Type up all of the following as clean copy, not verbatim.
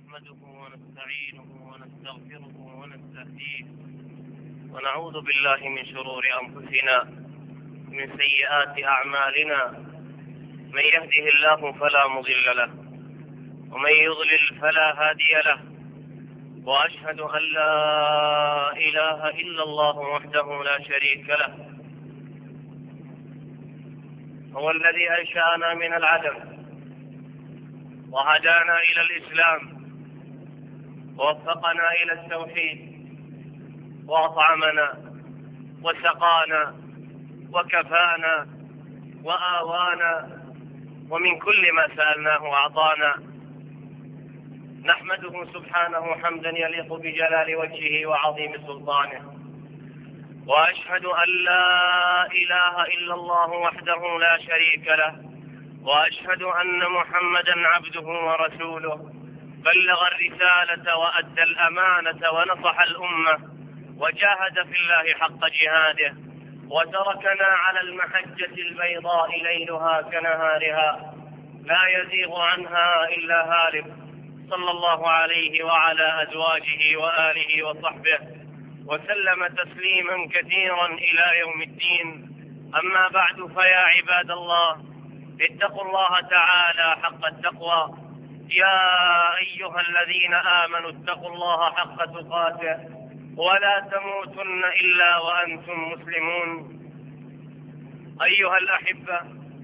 نحمده ونستعينه ونستغفره ونستهديه ونعوذ بالله من شرور أنفسنا ومن سيئات أعمالنا. من يهده الله فلا مضل له ومن يضلل فلا هادي له، وأشهد أن لا إله إلا الله وحده لا شريك له، هو الذي أنشأنا من العدم وهدانا إلى الإسلام ووفقنا إلى التوحيد وأطعمنا وسقانا وكفانا وآوانا ومن كل ما سألناه أعطانا. نحمده سبحانه حمدا يليق بجلال وجهه وعظيم سلطانه، وأشهد أن لا إله إلا الله وحده لا شريك له، وأشهد أن محمدا عبده ورسوله، بلغ الرسالة وأدى الأمانة ونصح الأمة وجاهد في الله حق جهاده، وتركنا على المحجة البيضاء ليلها كنهارها لا يزيغ عنها إلا هالك، صلى الله عليه وعلى أزواجه وآله وصحبه وسلم تسليما كثيرا إلى يوم الدين. أما بعد، فيا عباد الله، اتقوا الله تعالى حق التقوى. يا أيها الذين آمنوا اتقوا الله حق تقاته ولا تموتن إلا وأنتم مسلمون. أيها الأحبة،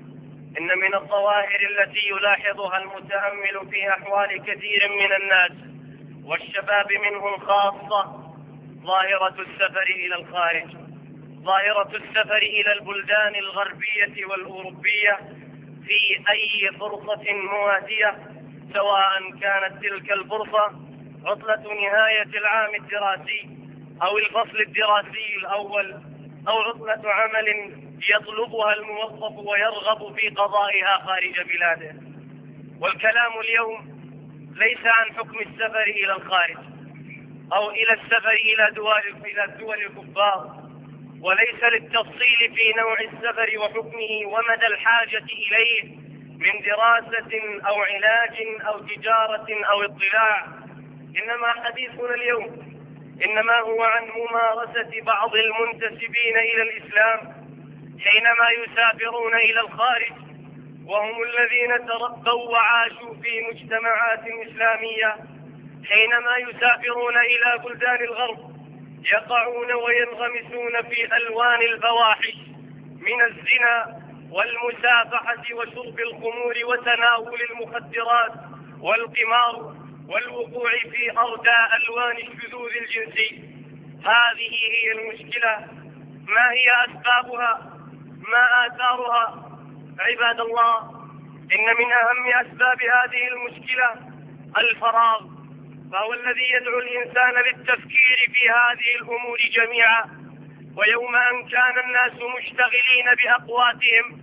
إن من الظواهر التي يلاحظها المتأمل في أحوال كثير من الناس والشباب منهم خاصة ظاهرة السفر إلى الخارج، ظاهرة السفر إلى البلدان الغربية والأوروبية في أي فرصة مواتية، سواء كانت تلك الفرصة عطلة نهاية العام الدراسي أو الفصل الدراسي الأول أو عطلة عمل يطلبها الموظف ويرغب في قضائها خارج بلاده. والكلام اليوم ليس عن حكم السفر إلى الخارج أو إلى السفر إلى دول الكفار، وليس للتفصيل في نوع السفر وحكمه ومدى الحاجة إليه من دراسة أو علاج أو تجارة أو اطلاع، إنما حديثنا اليوم إنما هو عن ممارسة بعض المنتسبين إلى الإسلام حينما يسافرون إلى الخارج، وهم الذين تربوا وعاشوا في مجتمعات إسلامية. حينما يسافرون إلى بلدان الغرب يقعون وينغمسون في ألوان الفواحش من الزنا والمسافحة وشرب الخمور وتناول المخدرات والقمار والوقوع في أرداء ألوان الشذوذ الجنسي. هذه هي المشكلة. ما هي أسبابها؟ ما آثارها؟ عباد الله، إن من أهم أسباب هذه المشكلة الفراغ، فهو الذي يدعو الإنسان للتفكير في هذه الأمور جميعا. ويوم أن كان الناس مشتغلين بأقواتهم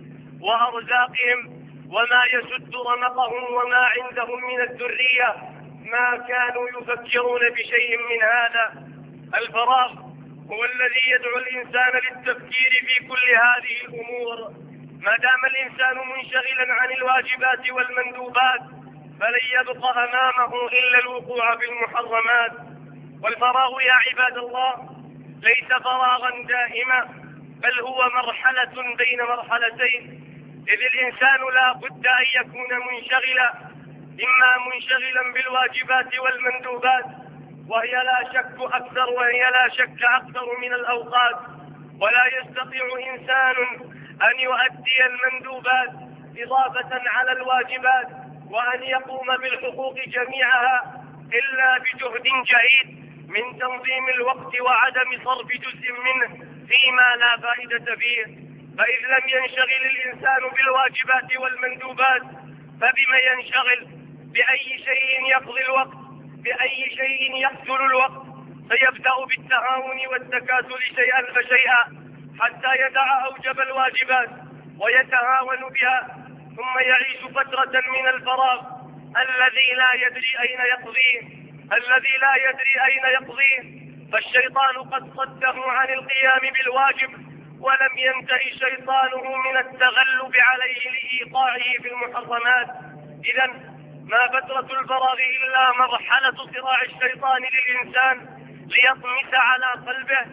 وأرزاقهم وما يسد رمقهم وما عندهم من الذرية، ما كانوا يفكرون بشيء من هذا. الفراغ هو الذي يدعو الإنسان للتفكير في كل هذه الأمور. ما دام الإنسان منشغلا عن الواجبات والمندوبات فلن يبقى أمامه إلا الوقوع في المحرمات. والفراغ يا عباد الله ليس فراغا دائما، بل هو مرحلة بين مرحلتين، إذ الإنسان لا بد أن يكون منشغلا، إما منشغلا بالواجبات والمندوبات وهي لا شك أكثر من الأوقات، ولا يستطيع إنسان أن يؤدي المندوبات إضافة على الواجبات وأن يقوم بالحقوق جميعها إلا بجهد جهيد من تنظيم الوقت وعدم صرف جزء منه فيما لا فائدة فيه. فإذ لم ينشغل الإنسان بالواجبات والمندوبات فبما ينشغل؟ بأي شيء يقضي الوقت؟ بأي شيء يقتل الوقت؟ فيبدأ بالتهاون والتكاسل شيئا فشيئا حتى يدع أوجب الواجبات ويتهاون بها، ثم يعيش فترة من الفراغ الذي لا يدري أين يقضيه. فالشيطان قد صده عن القيام بالواجب، ولم ينتهي شيطانه من التغلب عليه لإيقاعه في المحرمات. إذن ما فترة الفراغ إلا مرحلة صراع الشيطان للإنسان ليطمس على قلبه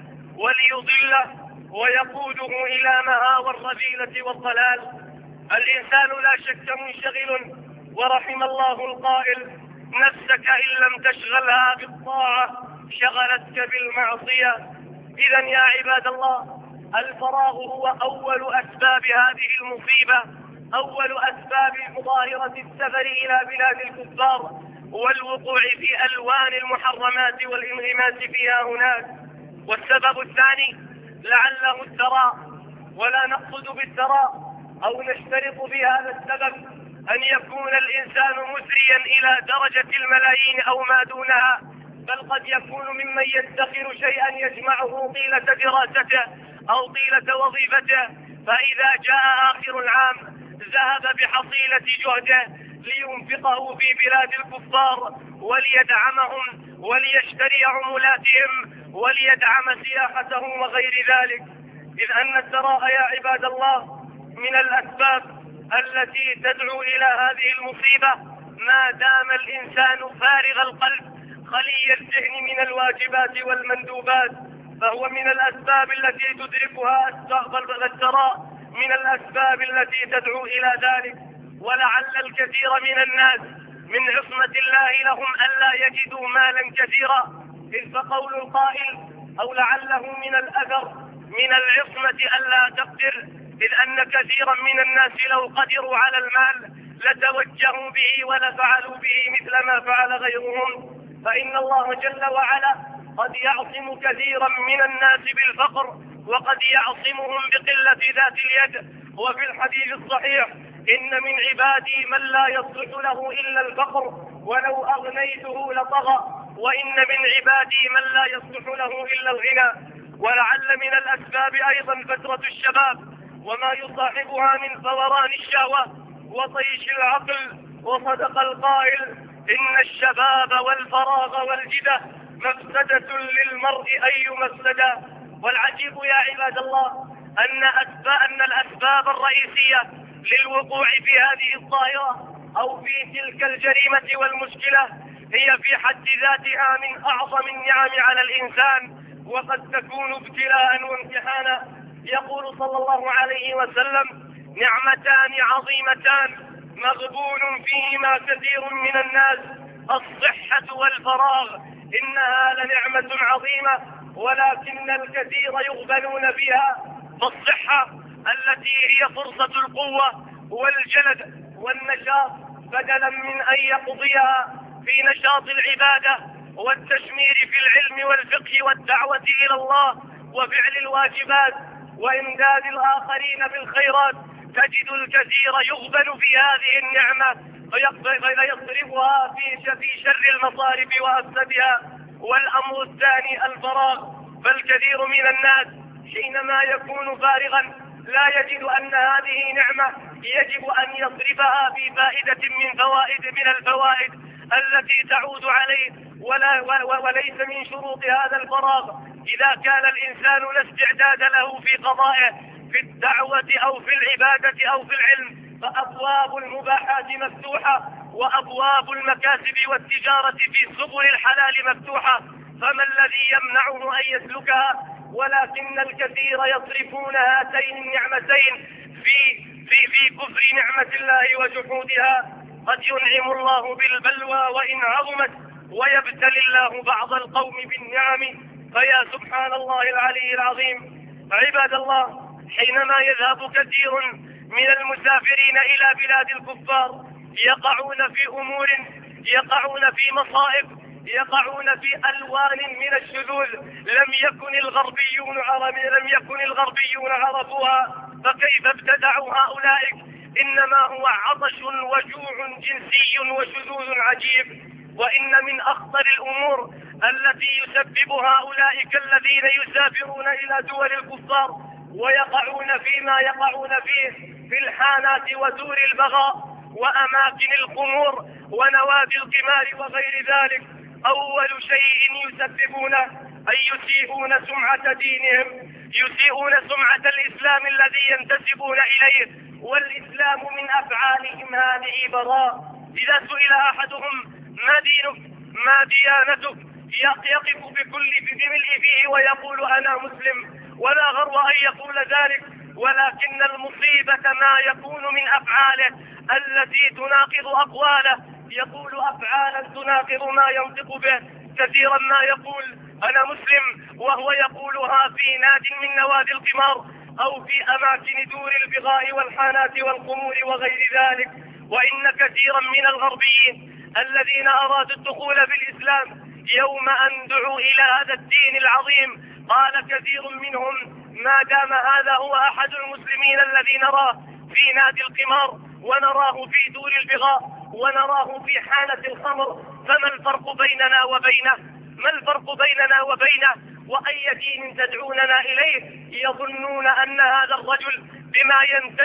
وليضله ويقوده إلى مهاوى الرذيلة والضلال. الإنسان لا شك منشغل، ورحم الله القائل: نفسك إن لم تشغلها بالطاعة شغلتك بالمعصية. إذن يا عباد الله، الفراغ هو أول أسباب هذه المصيبة، أول أسباب مظاهرة السفر إلى بلاد الكفار والوقوع في ألوان المحرمات والانغماس فيها هناك. والسبب الثاني لعله الثراء، ولا نقصد بالثراء أو نشترط في هذا السبب أن يكون الإنسان مسريا إلى درجة الملايين أو ما دونها، بل قد يكون ممن يدخر شيئا يجمعه طيلة دراسته أو طيلة وظيفته، فإذا جاء آخر العام ذهب بحصيلة جهده لينفقه في بلاد الكفار وليدعمهم وليشتري عملاتهم وليدعم سياحتهم وغير ذلك. إذ أن الثراء يا عباد الله من الأسباب التي تدعو إلى هذه المصيبة، ما دام الإنسان فارغ القلب خلي الذهن من الواجبات والمندوبات، فهو من الأسباب التي تدركها الثراء، من الأسباب التي تدعو إلى ذلك. ولعل الكثير من الناس من عصمة الله لهم ألا يجدوا مالا كثيرا، إذ فقول القائل أو لعله من الأثر من العصمة ألا تقدر، إذ أن كثيرا من الناس لو قدروا على المال لتوجهوا به ولفعلوا به مثل ما فعل غيرهم. فإن الله جل وعلا قد يعصم كثيرا من الناس بالفقر، وقد يعصمهم بقلة ذات اليد. وفي الحديث الصحيح: إن من عبادي من لا يصلح له إلا الفقر ولو أغنيته لطغى، وإن من عبادي من لا يصلح له إلا الغنى. ولعل من الأسباب أيضا فترة الشباب وما يصاحبها من فوران الشهوة وطيش العقل. وصدق القائل: إن الشباب والفراغ والجدة مفسدة للمرء أي مفسدة. والعجيب يا عباد الله أن الأسباب الرئيسية للوقوع في هذه الظاهرة أو في تلك الجريمة والمشكلة هي في حد ذاتها من أعظم النعم على الإنسان، وقد تكون ابتلاء وامتحانا. يقول صلى الله عليه وسلم: نعمتان عظيمتان مغبون فيهما كثير من الناس، الصحة والفراغ، إنها لنعمة عظيمة ولكن الكثير يغبنون فيها. فالصحة التي هي فرصة القوة والجلد والنشاط، بدلا من أن يقضيها في نشاط العبادة والتشمير في العلم والفقه والدعوة إلى الله وفعل الواجبات وإمداد الآخرين بالخيرات، تجد الكثير يغبن في هذه النعمة فيصرفها في شر المصارف وأفسدها. والأمر الثاني الفراغ، فالكثير من الناس حينما يكون فارغا لا يجد أن هذه نعمة يجب أن يصرفها في فائدة من الفوائد التي تعود عليه، وليس من شروط هذا الفراغ إذا كان الإنسان لا استعداد له في قضائه في الدعوة أو في العبادة أو في العلم، فأبواب المباحات مفتوحة وأبواب المكاسب والتجارة في سبل الحلال مفتوحة، فما الذي يمنعه أن يسلكها؟ ولكن الكثير يصرفون هاتين النعمتين في كفر نعمة الله وجحودها. قد ينعم الله بالبلوى وإن عظمت، ويبتلي الله بعض القوم بالنعم، فيا سبحان الله العلي العظيم. عباد الله، حينما يذهب كثير من المسافرين إلى بلاد الكفار يقعون في أمور، يقعون في مصائب، يقعون في ألوان من الشذوذ لم يكن الغربيون عرفوها، فكيف ابتدعوا هؤلاء؟ إنما هو عطش وجوع جنسي وشذوذ عجيب. وإن من أخطر الأمور التي يسبب هؤلاء كالذين يسافرون إلى دول الكفار ويقعون فيما يقعون فيه في الحانات ودور البغاء وأماكن الخمور ونوادي القمار وغير ذلك، أول شيء يسببونه أن يسيئون سمعة دينهم، يسيئون سمعة الإسلام الذي ينتسبون إليه، والإسلام من أفعالهم هذه براء. إذا سئل أحدهم ما دينك ما ديانتك يقف بملء فيه ويقول أنا مسلم، ولا غرو أن يقول ذلك، ولكن المصيبة ما يكون من أفعاله التي تناقض أقواله، يقول أفعالا تناقض ما ينطق به. كثيرا ما يقول أنا مسلم وهو يقولها في ناد من نوادي القمار أو في أماكن دور البغاء والحانات والخمور وغير ذلك. وإن كثيرا من الغربيين الذين أرادوا الدخول في الإسلام يوم أن دعوا إلى هذا الدين العظيم قال كثير منهم ما دام هذا هو أحد المسلمين الذي نراه في نادي القمار ونراه في دور البغاء ونراه في حانة الخمر، فما الفرق بيننا وبينه؟ ما الفرق بيننا وبينه؟ وأي دين تدعوننا إليه؟ يظنون أن هذا الرجل بما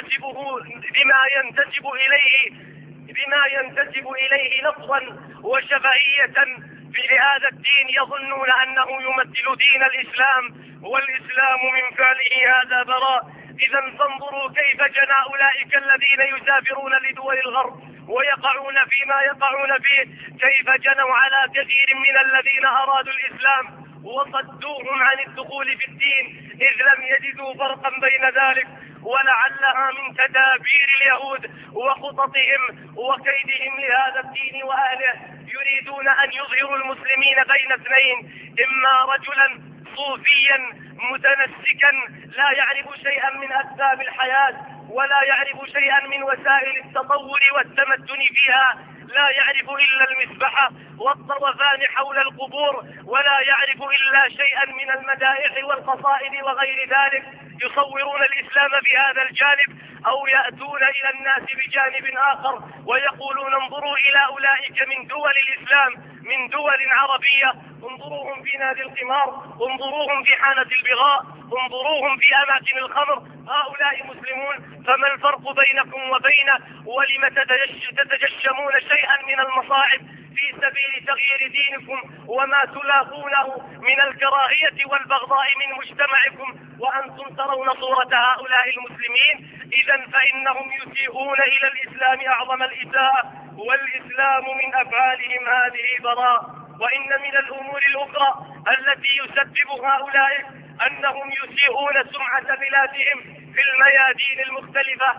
ينتسب إليه لفظا وشفهية بهذا الدين يظنون أنه يمثل دين الإسلام، والإسلام من فعله هذا براء. إذا فانظروا كيف جنى أولئك الذين يسافرون لدول الغرب ويقعون فيما يقعون فيه، كيف جنوا على كثير من الذين أرادوا الإسلام وصدوهم عن الدخول في الدين إذ لم يجدوا فرقا بين ذلك. ولعلها من تدابير اليهود وخططهم وكيدهم لهذا الدين وأهله، يريدون أن يظهروا المسلمين بين اثنين: إما رجلا صوفيا متنسكا لا يعرف شيئا من أسباب الحياة ولا يعرف شيئا من وسائل التطور والتمدن فيها، لا يعرف إلا المسبحة والطرفان حول القبور، ولا يعرف إلا شيئا من المدائح والقصائد وغير ذلك، يصورون الإسلام بهذا الجانب، أو يأتون إلى الناس بجانب آخر ويقولون انظروا إلى أولئك من دول الإسلام من دول عربية، انظروهم في نادي القمار، انظروهم في حانة البغاء، انظروهم في أماكن الخمر، هؤلاء مسلمون. فما الفرق بينكم وبينه؟ ولم تتجشمون شيئا من المصاعب في سبيل تغيير دينكم وما تلاقونه من الكراهية والبغضاء من مجتمعكم وأنتم ترون صورة هؤلاء المسلمين؟ إذا فإنهم يسيئون إلى الإسلام أعظم الإساءة، والإسلام من أفعالهم هذه براء. وإن من الأمور الأخرى التي يسببها هؤلاء أنهم يسيئون سمعة بلادهم في الميادين المختلفة،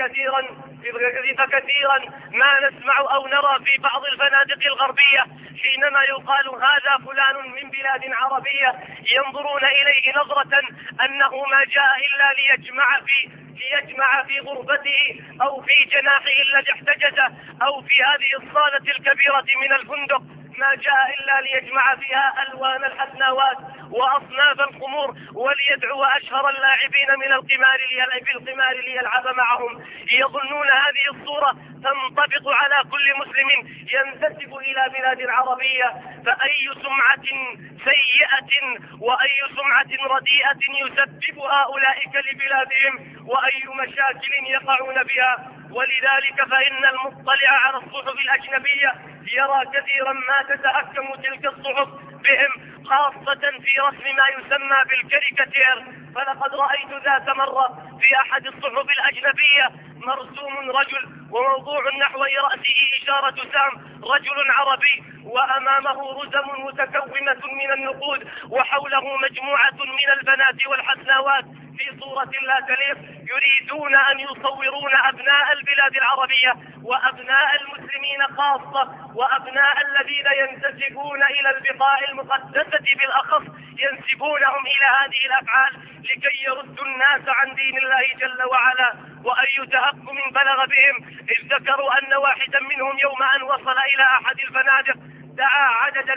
فكثيرا ما نسمع أو نرى في بعض الفنادق الغربية حينما يقال هذا فلان من بلاد عربية ينظرون إليه نظرة أنه ما جاء إلا ليجمع في غرفته أو في جناحه الذي احتجزه أو في هذه الصالة الكبيرة من الفندق، ما جاء إلا ليجمع فيها ألوان الحسناوات وأصناف الخمور وليدعو أشهر اللاعبين من القمار ليلعب معهم. يظنون هذه الصورة تنطبق على كل مسلم ينتسب إلى بلاد عربية، فأي سمعة سيئة وأي سمعة رديئة يسببها أولئك لبلادهم وأي مشاكل يقعون بها. ولذلك فإن المطلع على الصحف الأجنبية يرى كثيرا ما تتحكم تلك الصحف بهم، خاصة في رسم ما يسمى بالكاريكاتير. فلقد رأيت ذات مرة في أحد الصحف الأجنبية مرسوم رجل وموضوع نحو رأسه إشارة سام، رجل عربي وأمامه رزم متكومة من النقود وحوله مجموعة من البنات والحسناوات في صورة لا تليق، يريدون أن يصورون أبناء البلاد العربية وأبناء المسلمين خاصة وأبناء الذين ينتسبون إلى البقاع المقدسة بالأخص، ينسبونهم إلى هذه الأفعال لكي يردوا الناس عن دين الله جل وعلا. وأي تهكم بلغ بهم إذ ذكروا أن واحدا منهم يوم أن وصل إلى أحد الفنادق دعا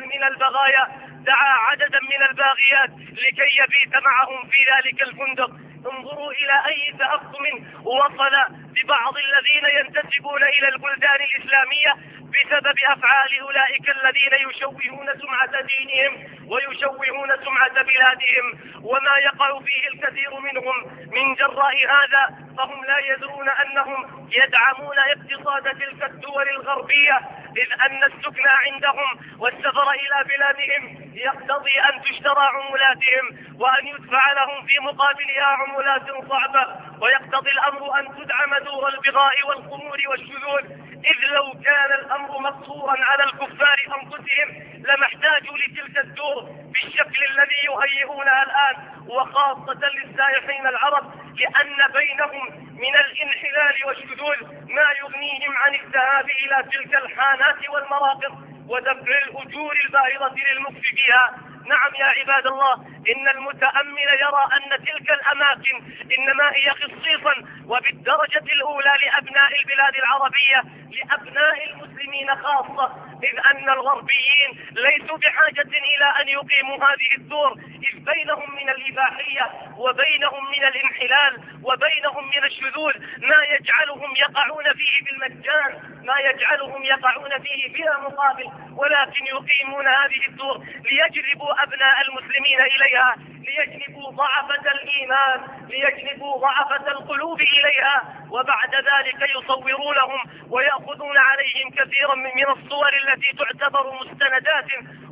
عددا من الباغيات لكي يبيت معهم في ذلك الفندق. انظروا إلى أي تهكم وصل ببعض الذين ينتسبون إلى البلدان الإسلامية بسبب أفعال أولئك الذين يشوهون سمعة دينهم ويشوهون سمعة بلادهم. وما يقع فيه الكثير منهم من جراء هذا فهم لا يدرون أنهم يدعمون اقتصاد تلك الدول الغربية، إذ أن السكن عندهم والسفر إلى بلادهم يقتضي أن تشترى عملاتهم وأن يدفع لهم في مقابلها عملات صعبة، ويقتضي الأمر أن تدعم دور البغاء والخمور والشذوذ، إذ لو كان الأمر مقصورا على الكفار أنفسهم لما احتاجوا لتلك الدور بالشكل الذي يهيئونها الآن، وخاصة للسائحين العرب، لأن بينهم من الانحلال والشذوذ ما يغنيهم عن الذهاب إلى تلك الحانات والمراقد ودفع الأجور الباهظة للمكف فيها. نعم يا عباد الله، إن المتأمل يرى أن تلك الأماكن إنما هي خصيصا وبالدرجة الأولى لأبناء البلاد العربية، لأبناء المسلمين خاصة، إذ أن الغربيين ليسوا بحاجة إلى أن يقيموا هذه الدور، إذ بينهم من الإباحية وبينهم من الانحلال وبينهم من الشذوذ ما يجعلهم يقعون فيه بالمجان، ما يجعلهم يقعون فيه بلا مقابل، ولكن يقيمون هذه الدور ليجلبوا أبناء المسلمين إليها، ليجلبوا ضعفة الإيمان، ليجلبوا ضعفة القلوب إليها، وبعد ذلك يصورونهم ويأخذون عليهم كثيرا من الصور التي تعتبر مستندات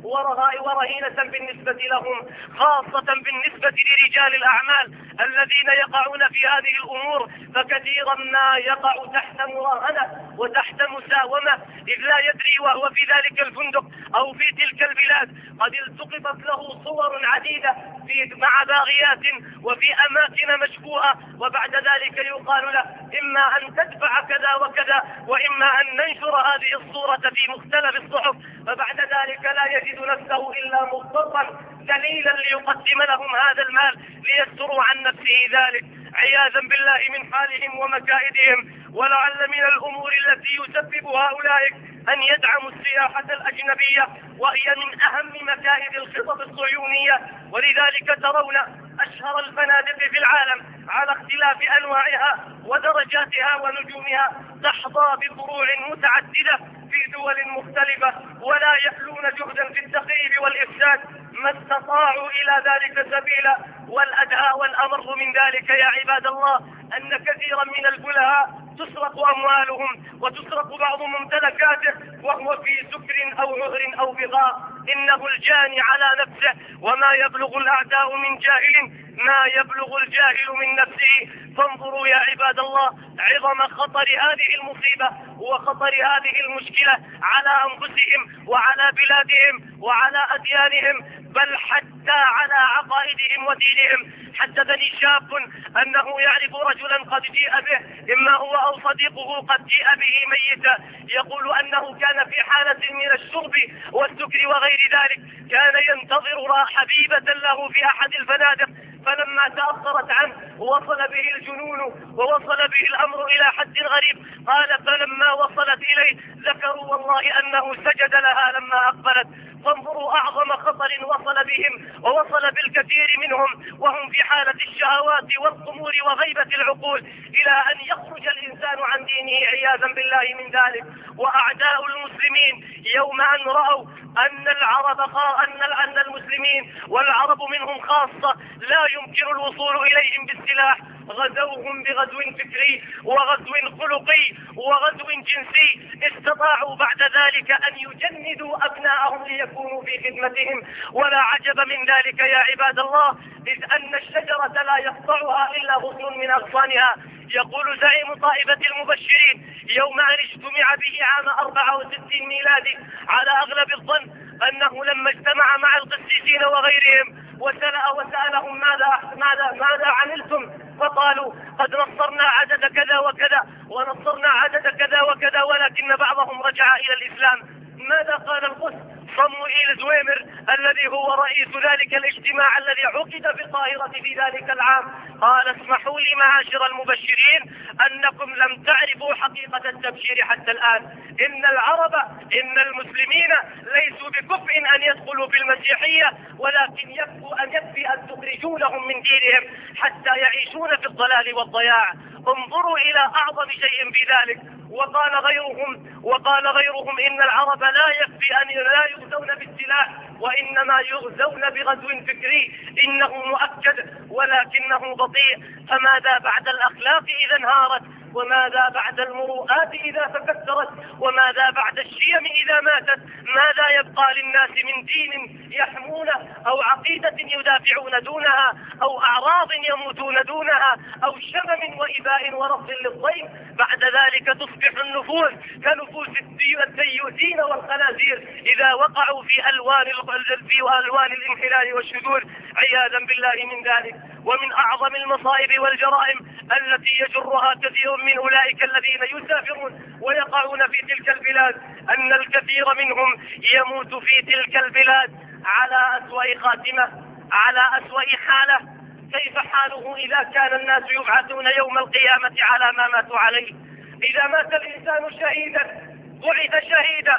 ورهينة بالنسبة لهم، خاصة بالنسبة لرجال الأعمال الذين يقعون في هذه الأمور، فكثيرا ما يقع تحت مراهنة وتحت مساومة، إذ لا يدري وهو في ذلك الفندق أو في تلك البلاد قد التقطت له صور عديدة مع باغيات وفي أماكن مشبوهة، وبعد ذلك يقال له إما أن تدفع كذا وكذا وإما أن ننشر هذه الصورة في مختلف الصحف، فبعد ذلك لا يجد نفسه إلا مضطرا دليلا ليقدم لهم هذا المال ليستروا عن نفسه ذلك، عياذا بالله من حالهم ومكائدهم. ولعل من الأمور التي يسببها أولئك أن يدعموا السياحة الأجنبية، وهي من أهم مكائد الخطط الصهيونية، ولذلك ترون أشهر الفنادق في العالم على اختلاف أنواعها ودرجاتها ونجومها تحظى بفروع متعددة في دول مختلفة، ولا يحلون جهدا في التخريب والإفساد ما استطاعوا إلى ذلك سبيلا. والأدهى والأمر من ذلك يا عباد الله أن كثيرا من البلهاء تسرق أموالهم وتسرق بعض ممتلكاته وهو في سكر أو عذر أو بغاء، إنه الجاني على نفسه، وما يبلغ الأعداء من جاهل ما يبلغ الجاهل من نفسه. فانظروا يا عباد الله عظم خطر هذه المصيبة وخطر هذه المشكلة على أنفسهم وعلى بلادهم وعلى أديانهم، بل حتى على عقائدهم ودينهم. حدثني شاب أنه يعرف رجلا قد جيء به، إما هو أو صديقه قد جيء به ميتا، يقول أنه كان في حالة من الشرب والسكر وغير ذلك، كان ينتظر حبيبة له في أحد الفنادق، فلما تأخرت عنه وصل به الجنون ووصل به الأمر إلى حد غريب. قال فلما وصلت إليه ذكروا والله أنه سجد لها لما أقبلت. فانظروا أعظم خطر وصل بهم ووصل بالكثير منهم وهم في حالة الشهوات والخمور وغيبة العقول، إلى أن يخرج الإنسان عن دينه عياذا بالله من ذلك. وأعداء المسلمين يوم أن رأوا أن المسلمين والعرب منهم خاصة لا يمكن الوصول إليهم بالسلاح، غزوهم بغزو فكري وغزو خلقي وغزو جنسي، استطاعوا بعد ذلك أن يجندوا أبناءهم ليكونوا في خدمتهم. ولا عجب من ذلك يا عباد الله، إذ أن الشجرة لا يقطعها إلا غصن من أغصانها. يقول زعيم طائفة المبشرين يوم أن اجتمع به عام 64 ميلادي على أغلب الظن أنه لما اجتمع مع القسيسين وغيرهم وسألهم ماذا عملتم، فقالوا قد نصرنا عدد كذا وكذا ونصرنا عدد كذا وكذا، ولكن بعضهم رجع إلى الإسلام. ماذا قال القس صموئيل زويمر الذي هو رئيس ذلك الاجتماع الذي عقد في القاهرة في ذلك العام؟ قال اسمحوا لي معاشر المبشرين أنكم لم تعرفوا حقيقة التبشير حتى الآن. إن المسلمين ليسوا بكفء أن يدخلوا في المسيحية، ولكن يكفي أن تخرجونهم من دينهم حتى يعيشون في الضلال والضياع. انظروا إلى أعظم شيء في ذلك. وقال غيرهم إن العرب لا يكفي أن لا يغزون بالسلاح وإنما يغزون بغزو فكري، إنه مؤكد ولكنه بطيء. فماذا بعد الأخلاق إذا انهارت؟ وماذا بعد المروءات إذا تكسرت؟ وماذا بعد الشيم إذا ماتت؟ ماذا يبقى للناس من دين يحمونه، أو عقيدة يدافعون دونها، أو أعراض يموتون دونها، أو شمم وإباء ورفض للضيف؟ بعد ذلك تصبح النفوس كنفوس الديوثين والخنازير إذا وقعوا في ألوان الانحلال والشذوذ عياذا بالله من ذلك. ومن أعظم المصائب والجرائم التي يجرها كثير من أولئك الذين يسافرون ويقعون في تلك البلاد أن الكثير منهم يموت في تلك البلاد على أسوأ خاتمة، على أسوأ حالة. كيف حاله إذا كان الناس يبعثون يوم القيامة على ما ماتوا عليه؟ إذا مات الإنسان شهيدا بعث شهيدا،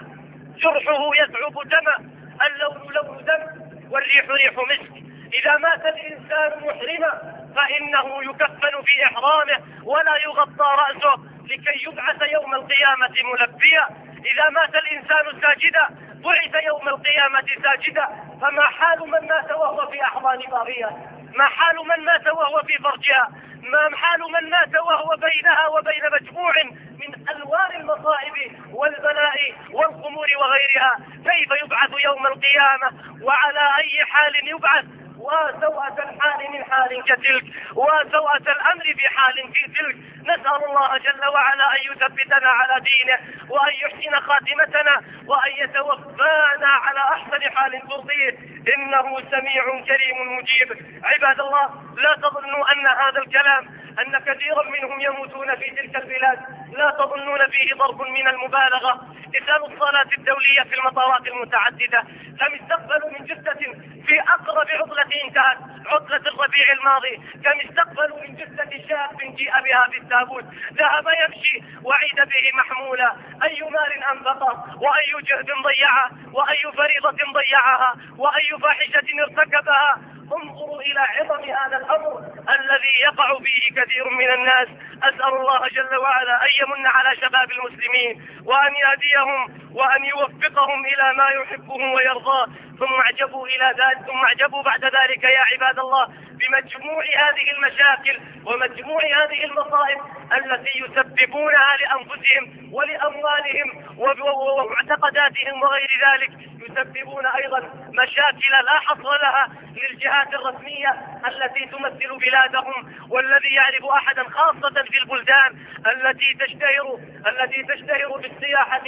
جرحه يذعب دما، اللون لون دم، والريح ريح مسك. إذا مات الإنسان محرما فإنه يكفن في إحرامه ولا يغطى رأسه لكي يبعث يوم القيامة ملبيا. إذا مات الإنسان ساجدا بعث يوم القيامة ساجدا. فما حال من مات وهو في أحضان باغية؟ ما حال من مات وهو في فرجها؟ ما حال من مات وهو بينها وبين مجموع من ألوان المصائب والبلاء والخمور وغيرها؟ كيف يبعث يوم القيامة وعلى أي حال يبعث؟ وسوءة الحال من حال كتلك، وسوءة الأمر في حال في تلك. نسأل الله جل وعلا أن يثبتنا على دينه، وأن يحسن خاتمتنا، وأن يتوفانا على أحسن حال ترضيه، إنه سميع كريم مجيب. عباد الله، لا تظنوا أن هذا الكلام أن كثيرا منهم يموتون في تلك البلاد لا تظنون فيه ضرب من المبالغة. إسال الصلاة الدولية في المطارات المتعددة كم استقبلوا من جثة في أقرب عطلة انتهت، عطلة الربيع الماضي، كم استقبلوا من جثة شاب جيء بها في التابوت، ذهب يمشي وعيد به محمولا. أي مال أنفقه، وأي جهد ضيعه، وأي فريضة ضيعها، وأي فاحشة ارتكبها. انظروا إلى عظم هذا الأمر الذي يقع فيه كثير من الناس. أسأل الله جل وعلا أن يمن على شباب المسلمين وأن يهديهم وأن يوفقهم إلى ما يحبه ويرضاه. ثم اعجبوا بعد ذلك يا عباد الله بمجموع هذه المشاكل ومجموع هذه المصائب التي يسببونها لأنفسهم ولأموالهم ومعتقداتهم وغير ذلك. يسببون أيضا مشاكل لا حصر لها للجهات الرسمية التي تمثل بلادهم. والذي يعرف أحدا خاصة في البلدان التي تشتهر بالسياحة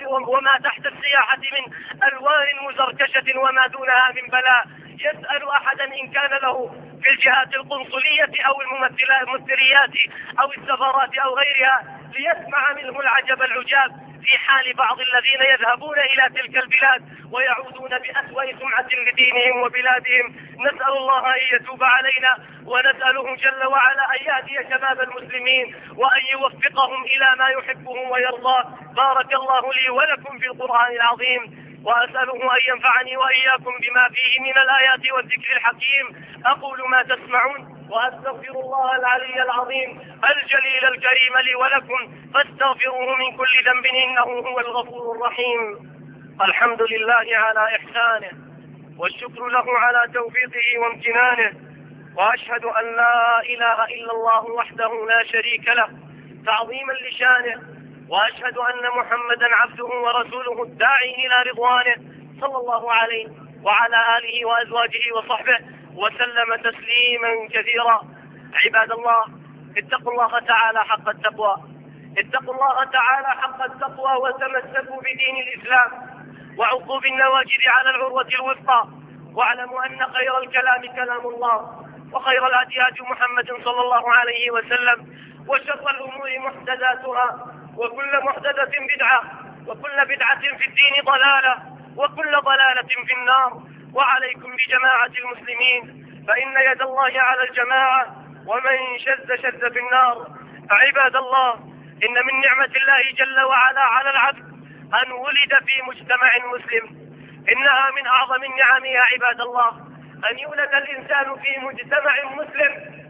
وما تحت السياحة من ألوان مزركشة وما دونها من بلاء، يسأل أحدا إن كان له في الجهات القنصلية أو الممثليات أو السفارات أو غيرها ليسمع منه العجب العجاب في حال بعض الذين يذهبون إلى تلك البلاد ويعودون بأسوأ سمعة لدينهم وبلادهم. نسأل الله أن يتوب علينا، ونسأله جل وعلا أن يهدي شباب المسلمين وأن يوفقهم إلى ما يحبه ويرضاه. بارك الله لي ولكم في القرآن العظيم، وأسأله أن ينفعني وإياكم بما فيه من الآيات والذكر الحكيم. أقول ما تسمعون وأستغفر الله العلي العظيم الجليل الكريم لي ولكم فاستغفروه من كل ذنب إنه هو الغفور الرحيم. الحمد لله على إحسانه، والشكر له على توفيقه وامتنانه، وأشهد أن لا إله إلا الله وحده لا شريك له تعظيما لشانه، وأشهد أن محمدا عبده ورسوله الداعي إلى رضوانه صلى الله عليه وعلى آله وأزواجه وصحبه وسلم تسليما كثيرا. عباد الله، اتقوا الله تعالى حق التقوى، اتقوا الله تعالى حق التقوى، وتمسكوا بدين الإسلام وعقوا بالنواجذ على العروة الوثقى، واعلموا أن خير الكلام كلام الله، وخير الهدي هدي محمد صلى الله عليه وسلم، وشر الأمور محدثاتها، وكل محدثة بدعة، وكل بدعة في الدين ضلالة، وكل ضلالة في النار. وعليكم بجماعة المسلمين، فإن يد الله على الجماعة، ومن شذ في النار. عباد الله، إن من نعمة الله جل وعلا على العبد أن ولد في مجتمع مسلم. إنها من أعظم النعم يا عباد الله أن يولد الإنسان في مجتمع مسلم،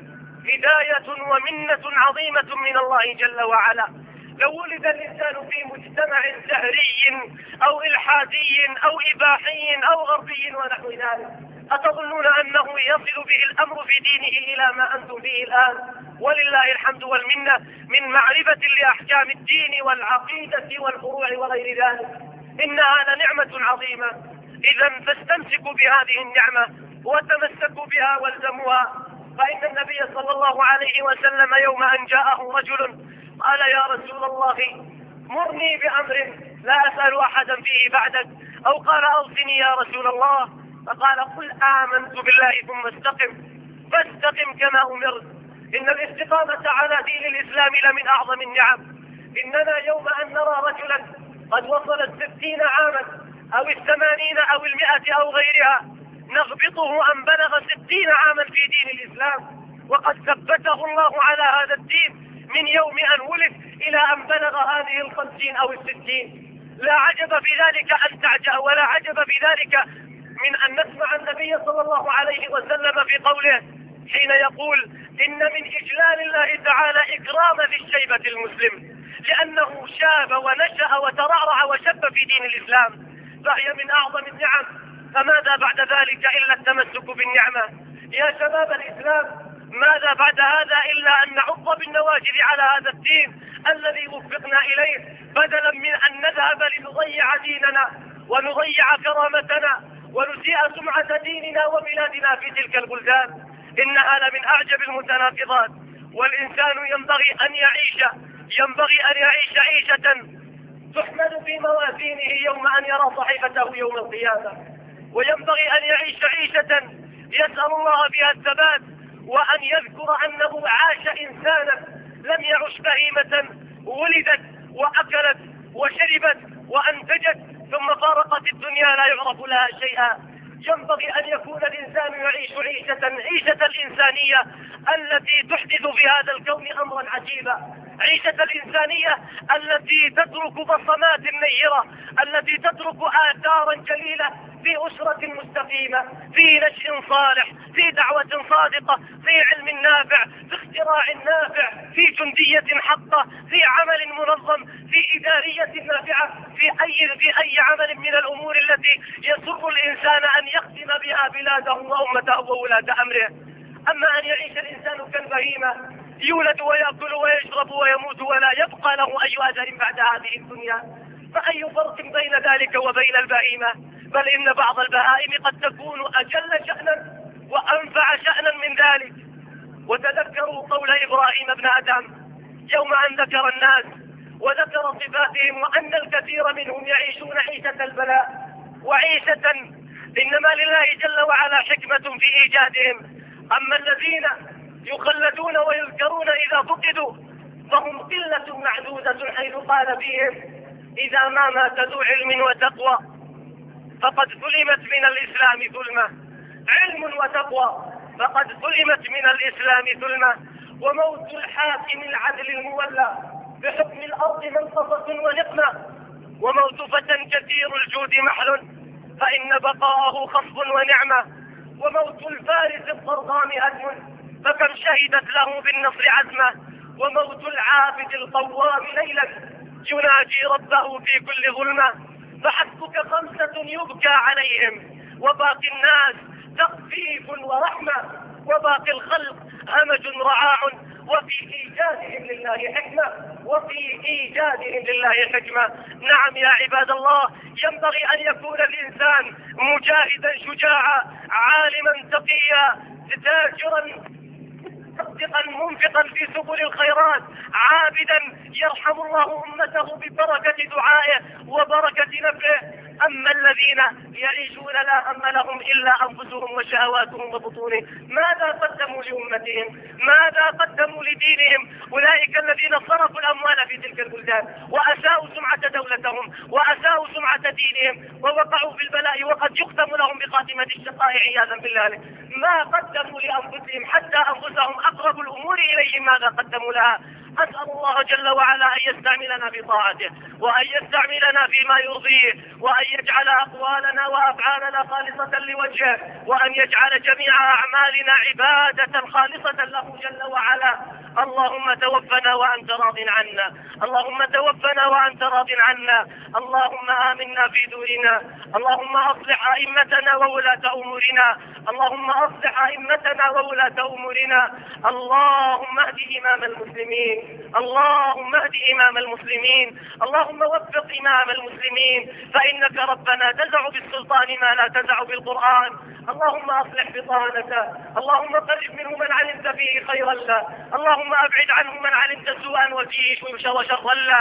هداية ومنة عظيمة من الله جل وعلا. لو ولد الإنسان في مجتمع زهري أو إلحادي أو إباحي أو غربي ونحو ذلك، أتظنون أنه يصل به الأمر في دينه إلى ما أنتم فيه الآن؟ ولله الحمد والمنة من معرفة لأحكام الدين والعقيدة والفروع وغير ذلك. إنها لنعمة عظيمة، إذا فاستمسكوا بهذه النعمة وتمسكوا بها والزموها. فإن النبي صلى الله عليه وسلم يوم أن جاءه رجل قال: يا رسول الله مرني بأمر لا أسأل أحدا فيه بعدك، أو قال: أوصني يا رسول الله. فقال: قل آمنت بالله ثم استقم، فاستقم كما أمرت. إن الاستقامة على دين الإسلام لمن أعظم النعم. إننا يوم أن نرى رجلا قد وصل 60 عاما أو 80 أو 100 أو غيرها، نغبطه أن بلغ 60 عاما في دين الإسلام، وقد ثبته الله على هذا الدين من يوم أن ولد إلى أن بلغ هذه 50 أو 60. لا عجب في ذلك أن تعجب، ولا عجب في ذلك من أن نسمع النبي صلى الله عليه وسلم في قوله حين يقول: إن من إجلال الله تعالى إكرام ذي الشيبة المسلم، لأنه شاب ونشأ وترعرع وشب في دين الإسلام، فهي من أعظم النعم. فماذا بعد ذلك إلا التمسك بالنعمة؟ يا شباب الإسلام، ماذا بعد هذا إلا أن نعض بالنواجذ على هذا الدين الذي وفقنا إليه، بدلا من أن نذهب لنضيع ديننا ونضيع كرامتنا ونسيء سمعة ديننا وبلادنا في تلك البلدان. إنها لمن أعجب المتناقضات. والإنسان ينبغي أن يعيش عيشة تحمد في موازينه يوم أن يرى صحيفته يوم القيامة، وينبغي أن يعيش عيشة يسأل الله فيها الثبات، وأن يذكر أنه عاش إنسانا لم يعش بهيمة ولدت وأكلت وشربت وأنتجت ثم فارقت الدنيا لا يعرف لها شيئا. ينبغي أن يكون الإنسان يعيش عيشة الإنسانية التي تحدث في هذا الكون أمرا عجيبا، عيشة الإنسانية التي تترك بصمات نيرة، التي تترك آثارا جليلة في أسرة مستقيمة، في نشء صالح، في دعوة صادقة، في علم نافع، في اختراع نافع، في جندية حقة، في عمل منظم، في إدارية نافعة، في أي عمل من الأمور التي يسر الإنسان أن يخدم بها بلاده وأمته وولاة أمره. أما أن يعيش الإنسان كالبهيمة، يولد ويأكل ويشرب ويموت ولا يبقى له أي أثر بعد هذه الدنيا، فأي فرق بين ذلك وبين البهيمة؟ بل إن بعض البهائم قد تكون أجل شأنا وأنفع شأنا من ذلك. وتذكروا قول إبراهيم بن أدهم يوم أن ذكر الناس وذكر صفاتهم، وأن الكثير منهم يعيشون عيشة البلاء وعيشة إنما لله جل وعلا حكمة في إيجادهم. أما الذين يخلدون ويذكرون إذا فقدوا فهم قلة معدودة، حيث قال فيهم: إذا ما مات ذو علم وتقوى فقد ظلمت من الإسلام ظلمة. علم وتقوى فقد ظلمت من الإسلام ظلمة. وموت الحاكم العدل المولى بحكم الأرض منقصة ونقمة، وموت فتى كثير الجود محل فإن بقاءه خصب ونعمة. وموت الفارس الضرغام هدم فكم شهدت له بالنصر عزمة. وموت العابد القوام ليلا يناجي ربه في كل ظلمة. فحسبك 5 يبكى عليهم وباقي الناس تخفيف ورحمة، وباقي الخلق همج رعاع، وفي إيجادهم لله حكمة. نعم يا عباد الله، ينبغي أن يكون الإنسان مجاهدا شجاعا، عالما تقيا، تاجرا مصدقا منفقا في سبل الخيرات، عابدا يرحم الله أمته ببركة دعائه وبركة نفعه. أما الذين يعيشون لا هم لهم إلا أنفسهم وشهواتهم وبطونهم، ماذا قدموا لأمتهم؟ ماذا قدموا لدينهم؟ أولئك الذين صرفوا الأموال في تلك البلدان وأساءوا سمعة دولتهم وأساءوا سمعة دينهم ووقعوا في البلاء، وقد يختم لهم بخاتمة الشقاء عياذا بالله. ما قدموا لأنفسهم، حتى أنفسهم أقرب الأمور إليهم ماذا قدموا لها. أسأل الله جل وعلا أن يستعملنا في طاعته، وأن يستعملنا فيما يرضيه، وأن يجعل أقوالنا وأفعالنا خالصة لوجهه، وأن يجعل جميع أعمالنا عبادة خالصة له جل وعلا. اللهم توفنا وأنت راض عنا، اللهم توفنا وأنت راض عنا. اللهم آمنا في دورنا، اللهم أصلح أئمتنا وولاة أمورنا، اللهم أصلح أئمتنا وولاة أمورنا. اللهم اهد إمام المسلمين، اللهم اهد إمام المسلمين، اللهم وفق إمام المسلمين، فإنك ربنا تزع بالسلطان ما لا تزع بالقرآن. اللهم أصلح بطانته، اللهم قرب منه من علمت فيه خيرا له، اللهم أبعد عنه من علمت سوءا وفيه وشرا له.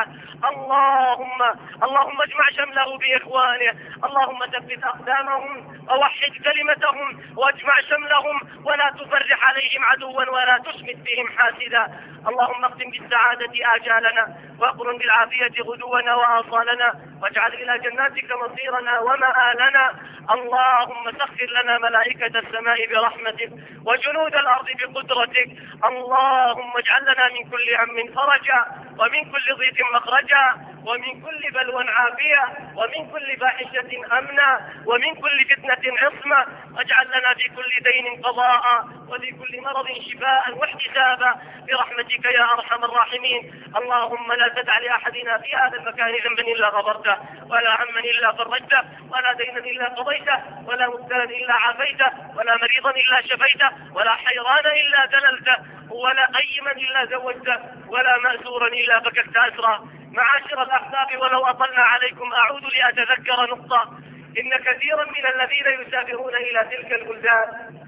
اللهم اجمع شمله بإخوانه، اللهم ثبت أقدامهم ووحد كلمتهم واجمع شملهم، ولا تفرح عليهم عدوا ولا تشمت بهم حاسدا. اللهم اختم بالسعادة آجالنا، واقرن بالعافية غدونا وآصالنا، واجعل إلى جناتك مصيرنا ومآلنا. اللهم سخر لنا ملائكة السماء برحمتك وجنود الأرض بقدرتك. اللهم اجعل لنا من كل هم فرجا، ومن كل ضيق مخرجا، ومن كل بلوى عافية، ومن كل فاحشة أمنا، ومن كل فتنة عصمة. واجعل لنا في كل دين قضاء، وفي كل مرض شفاء واحتسابا برحمتك يا أرحم الراحمين. اللهم لا تدع لأحدنا في هذا المكان ذنبا إلا غفرته، ولا هما إلا فرجته، ولا دينا إلا قضيته، ولا مبتلا إلا عافيته، ولا مريضا إلا شفيته، ولا حيران إلا دللته، ولا قيما إلا زوجته، ولا مأسورا إلا فككت أسره. معاشر الأحباب، ولو أطلنا عليكم أعود لأتذكر نقطة. إن كثيرا من الذين يسافرون إلى تلك البلدان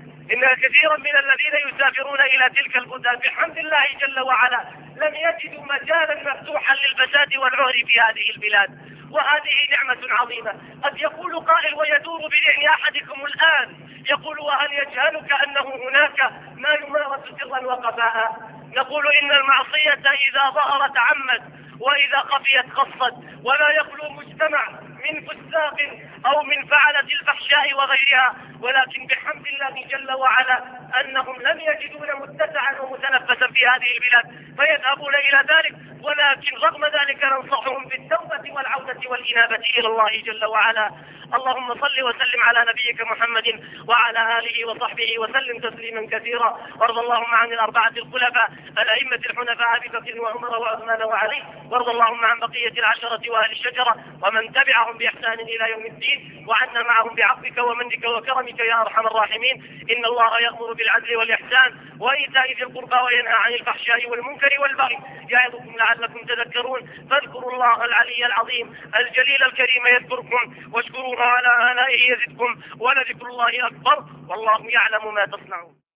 إلى تلك البلدان بحمد الله جل وعلا لم يجدوا مجالا مفتوحا للفساد والعهر في هذه البلاد، وهذه نعمة عظيمة. قد يقول قائل ويدور بذهن أحدكم الآن، يقول: وهل يجهلك أنه هناك ما يمارس سرا وخفاء؟ نقول: إن المعصية إذا ظهرت عمت، وإذا خفيت خصت، ولا يخلو مجتمع من فساق أو من فعلة الفحشاء وغيرها، ولكن بحمد الله جل وعلا أنهم لم يجدون متسعا ومتنفسا في هذه البلاد فيذهبون إلى ذلك، ولكن رغم ذلك ننصحهم بالتوبة والعودة والإنابة إلى الله جل وعلا. اللهم صل وسلم على نبيك محمد وعلى آله وصحبه وسلم تسليما كثيرا. وارض اللهم عن الأربعة الخلفاء الأئمة الحنفاء أبي بكر وعمر وعثمان وعلي، وارض اللهم عن بقية العشرة وأهل الشجرة ومن تبعهم بإحسان إلى يوم الدين، وعنا معهم بعفوك ومنك وكرمك يا أرحم الراحمين. إن الله يأمر بالعدل والإحسان وإيتاء ذي القربى وينهى عن الفحشاء والمنكر والبغي يعظكم لعلكم تذكرون. فاذكروا الله العلي العظيم الجليل الكريم يذكركم، واشكروه على آلائه يزدكم، ولذكر الله أكبر، والله يعلم ما تصنعون.